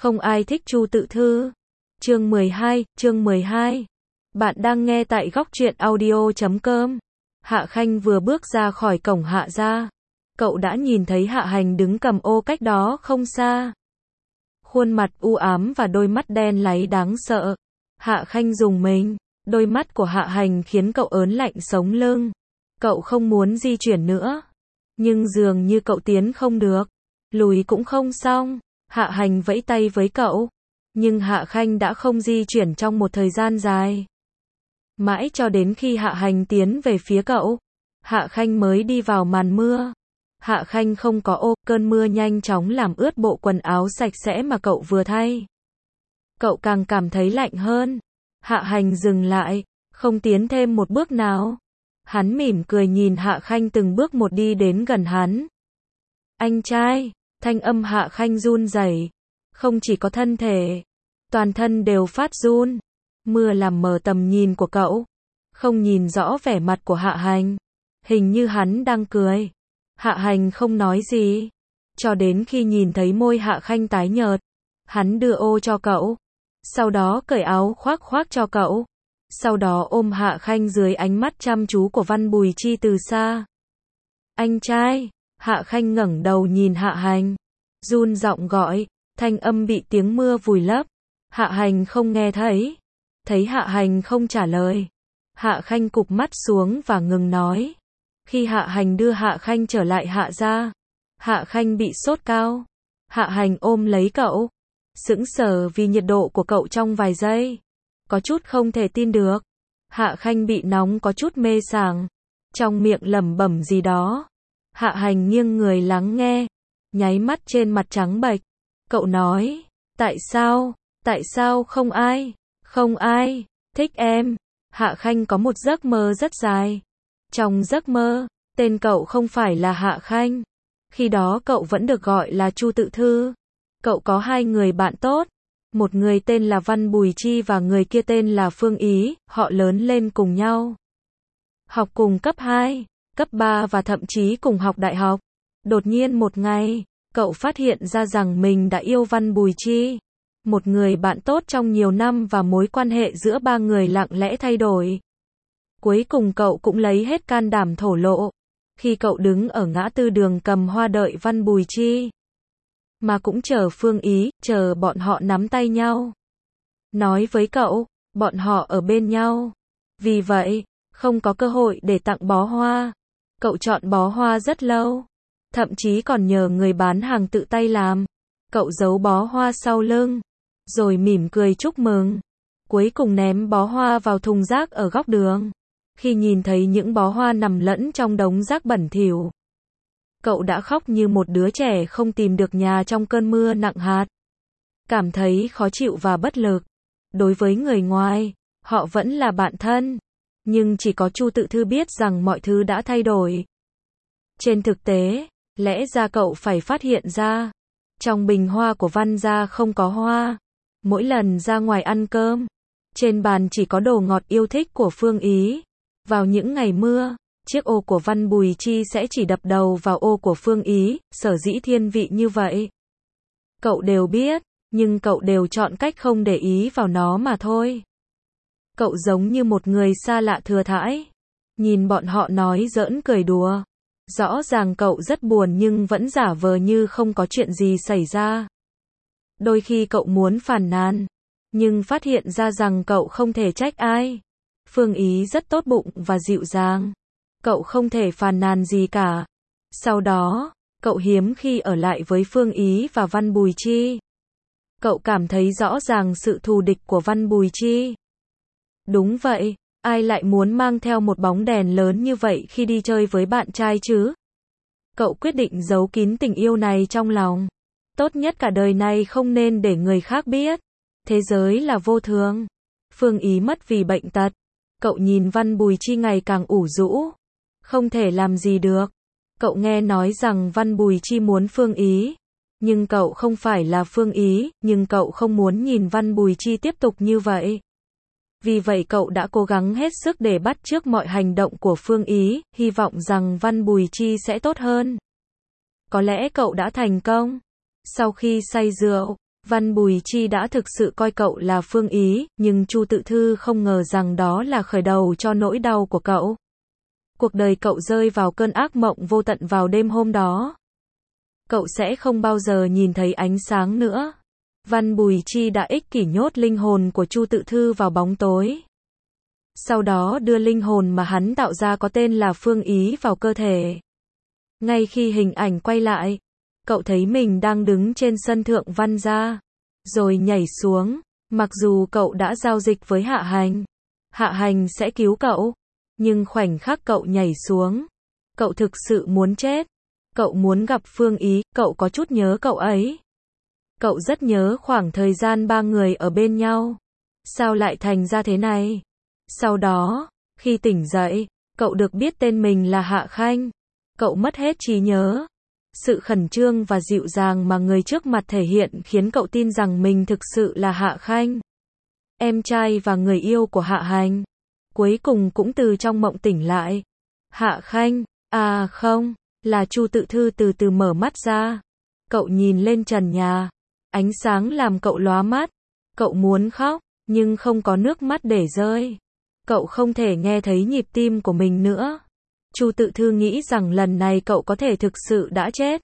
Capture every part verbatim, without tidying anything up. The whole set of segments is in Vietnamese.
Không ai thích Chu Tự Thư. Chương mười hai, chương mười hai. Bạn đang nghe tại góc truyện audio chấm com. Hạ Khanh vừa bước ra khỏi cổng Hạ gia, cậu đã nhìn thấy Hạ Hành đứng cầm ô cách đó không xa. Khuôn mặt u ám và đôi mắt đen láy đáng sợ. Hạ Khanh rùng mình, đôi mắt của Hạ Hành khiến cậu ớn lạnh sống lưng. Cậu không muốn di chuyển nữa, nhưng dường như cậu tiến không được, lùi cũng không xong. Hạ Hành vẫy tay với cậu, nhưng Hạ Khanh đã không di chuyển trong một thời gian dài. Mãi cho đến khi Hạ Hành tiến về phía cậu, Hạ Khanh mới đi vào màn mưa. Hạ Khanh không có ô, cơn mưa nhanh chóng làm ướt bộ quần áo sạch sẽ mà cậu vừa thay. Cậu càng cảm thấy lạnh hơn. Hạ Hành dừng lại, không tiến thêm một bước nào. Hắn mỉm cười nhìn Hạ Khanh từng bước một đi đến gần hắn. Anh trai, thanh âm Hạ Khanh run rẩy, không chỉ có thân thể, toàn thân đều phát run. Mưa làm mờ tầm nhìn của cậu, không nhìn rõ vẻ mặt của Hạ Hành. Hình như hắn đang cười. Hạ Hành không nói gì, cho đến khi nhìn thấy môi Hạ Khanh tái nhợt, hắn đưa ô cho cậu, sau đó cởi áo khoác khoác cho cậu, sau đó ôm Hạ Khanh dưới ánh mắt chăm chú của Văn Bùi Chi từ xa. Anh trai, Hạ Khanh ngẩng đầu nhìn Hạ Hành, run giọng gọi, thanh âm bị tiếng mưa vùi lấp. Hạ Hành không nghe thấy. Thấy Hạ Hành không trả lời, Hạ Khanh cụp mắt xuống và ngừng nói. Khi Hạ Hành đưa Hạ Khanh trở lại Hạ gia, Hạ Khanh bị sốt cao. Hạ Hành ôm lấy cậu, sững sờ vì nhiệt độ của cậu trong vài giây, có chút không thể tin được. Hạ Khanh bị nóng có chút mê sảng, trong miệng lẩm bẩm gì đó. Hạ Hành nghiêng người lắng nghe, nháy mắt trên mặt trắng bệch. Cậu nói, tại sao, tại sao không ai, không ai thích em. Hạ Khanh có một giấc mơ rất dài. Trong giấc mơ, tên cậu không phải là Hạ Khanh. Khi đó cậu vẫn được gọi là Chu Tự Thư. Cậu có hai người bạn tốt. Một người tên là Văn Bùi Chi và người kia tên là Phương Ý. Họ lớn lên cùng nhau, học cùng cấp hai, cấp ba và thậm chí cùng học đại học. Đột nhiên một ngày, cậu phát hiện ra rằng mình đã yêu Văn Bùi Chi, một người bạn tốt trong nhiều năm, và mối quan hệ giữa ba người lặng lẽ thay đổi. Cuối cùng cậu cũng lấy hết can đảm thổ lộ. Khi cậu đứng ở ngã tư đường cầm hoa đợi Văn Bùi Chi, mà cũng chờ Phương Ý, chờ bọn họ nắm tay nhau, nói với cậu, bọn họ ở bên nhau. Vì vậy, không có cơ hội để tặng bó hoa. Cậu chọn bó hoa rất lâu, thậm chí còn nhờ người bán hàng tự tay làm. Cậu giấu bó hoa sau lưng, rồi mỉm cười chúc mừng. Cuối cùng ném bó hoa vào thùng rác ở góc đường. Khi nhìn thấy những bó hoa nằm lẫn trong đống rác bẩn thỉu, cậu đã khóc như một đứa trẻ không tìm được nhà trong cơn mưa nặng hạt. Cảm thấy khó chịu và bất lực. Đối với người ngoài, họ vẫn là bạn thân, nhưng chỉ có Chu Tự Thư biết rằng mọi thứ đã thay đổi. Trên thực tế, lẽ ra cậu phải phát hiện ra, trong bình hoa của Văn gia không có hoa. Mỗi lần ra ngoài ăn cơm, trên bàn chỉ có đồ ngọt yêu thích của Phương Ý. Vào những ngày mưa, chiếc ô của Văn Bùi Chi sẽ chỉ đập đầu vào ô của Phương Ý, sở dĩ thiên vị như vậy. Cậu đều biết, nhưng cậu đều chọn cách không để ý vào nó mà thôi. Cậu giống như một người xa lạ thừa thãi, nhìn bọn họ nói giỡn cười đùa. Rõ ràng cậu rất buồn nhưng vẫn giả vờ như không có chuyện gì xảy ra. Đôi khi cậu muốn phàn nàn, nhưng phát hiện ra rằng cậu không thể trách ai. Phương Ý rất tốt bụng và dịu dàng. Cậu không thể phàn nàn gì cả. Sau đó, cậu hiếm khi ở lại với Phương Ý và Văn Bùi Chi. Cậu cảm thấy rõ ràng sự thù địch của Văn Bùi Chi. Đúng vậy, ai lại muốn mang theo một bóng đèn lớn như vậy khi đi chơi với bạn trai chứ? Cậu quyết định giấu kín tình yêu này trong lòng. Tốt nhất cả đời này không nên để người khác biết. Thế giới là vô thường. Phương Ý mất vì bệnh tật. Cậu nhìn Văn Bùi Chi ngày càng ủ rũ, không thể làm gì được. Cậu nghe nói rằng Văn Bùi Chi muốn Phương Ý, nhưng cậu không phải là Phương Ý, nhưng cậu không muốn nhìn Văn Bùi Chi tiếp tục như vậy. Vì vậy cậu đã cố gắng hết sức để bắt chước mọi hành động của Phương Ý, hy vọng rằng Văn Bùi Chi sẽ tốt hơn. Có lẽ cậu đã thành công. Sau khi say rượu, Văn Bùi Chi đã thực sự coi cậu là Phương Ý, nhưng Chu Tự Thư không ngờ rằng đó là khởi đầu cho nỗi đau của cậu. Cuộc đời cậu rơi vào cơn ác mộng vô tận vào đêm hôm đó. Cậu sẽ không bao giờ nhìn thấy ánh sáng nữa. Văn Bùi Chi đã ích kỷ nhốt linh hồn của Chu Tự Thư vào bóng tối. Sau đó đưa linh hồn mà hắn tạo ra có tên là Phương Ý vào cơ thể. Ngay khi hình ảnh quay lại, cậu thấy mình đang đứng trên sân thượng Văn gia, rồi nhảy xuống. Mặc dù cậu đã giao dịch với Hạ Hành, Hạ Hành sẽ cứu cậu, nhưng khoảnh khắc cậu nhảy xuống, cậu thực sự muốn chết. Cậu muốn gặp Phương Ý, cậu có chút nhớ cậu ấy. Cậu rất nhớ khoảng thời gian ba người ở bên nhau. Sao lại thành ra thế này? Sau đó, khi tỉnh dậy, cậu được biết tên mình là Hạ Khanh. Cậu mất hết trí nhớ. Sự khẩn trương và dịu dàng mà người trước mặt thể hiện khiến cậu tin rằng mình thực sự là Hạ Khanh, em trai và người yêu của Hạ Hành. Cuối cùng cũng từ trong mộng tỉnh lại. Hạ Khanh, à không, là Chu Tự Thư từ từ mở mắt ra. Cậu nhìn lên trần nhà. Ánh sáng làm cậu lóa mắt. Cậu muốn khóc, nhưng không có nước mắt để rơi. Cậu không thể nghe thấy nhịp tim của mình nữa. Chu Tự Thư nghĩ rằng lần này cậu có thể thực sự đã chết.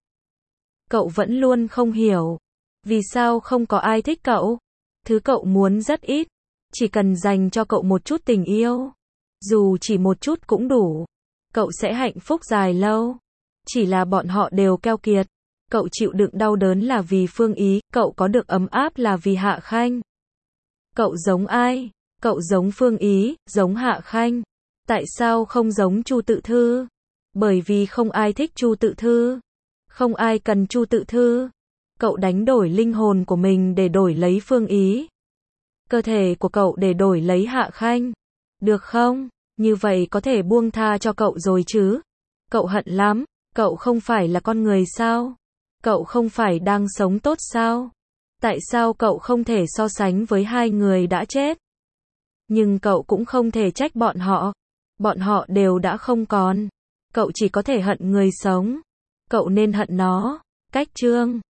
Cậu vẫn luôn không hiểu. Vì sao không có ai thích cậu? Thứ cậu muốn rất ít. Chỉ cần dành cho cậu một chút tình yêu. Dù chỉ một chút cũng đủ. Cậu sẽ hạnh phúc dài lâu. Chỉ là bọn họ đều keo kiệt. Cậu chịu đựng đau đớn là vì Phương Ý. Cậu có được ấm áp là vì Hạ Khanh. Cậu giống ai? Cậu giống Phương Ý, giống Hạ Khanh. Tại sao không giống Chu Tự Thư? Bởi vì không ai thích Chu Tự Thư. Không ai cần Chu Tự Thư. Cậu đánh đổi linh hồn của mình để đổi lấy Phương Ý. Cơ thể của cậu để đổi lấy Hạ Khanh. Được không? Như vậy có thể buông tha cho cậu rồi chứ? Cậu hận lắm. Cậu không phải là con người sao? Cậu không phải đang sống tốt sao? Tại sao cậu không thể so sánh với hai người đã chết? Nhưng cậu cũng không thể trách bọn họ. Bọn họ đều đã không còn. Cậu chỉ có thể hận người sống. Cậu nên hận nó. Cách chương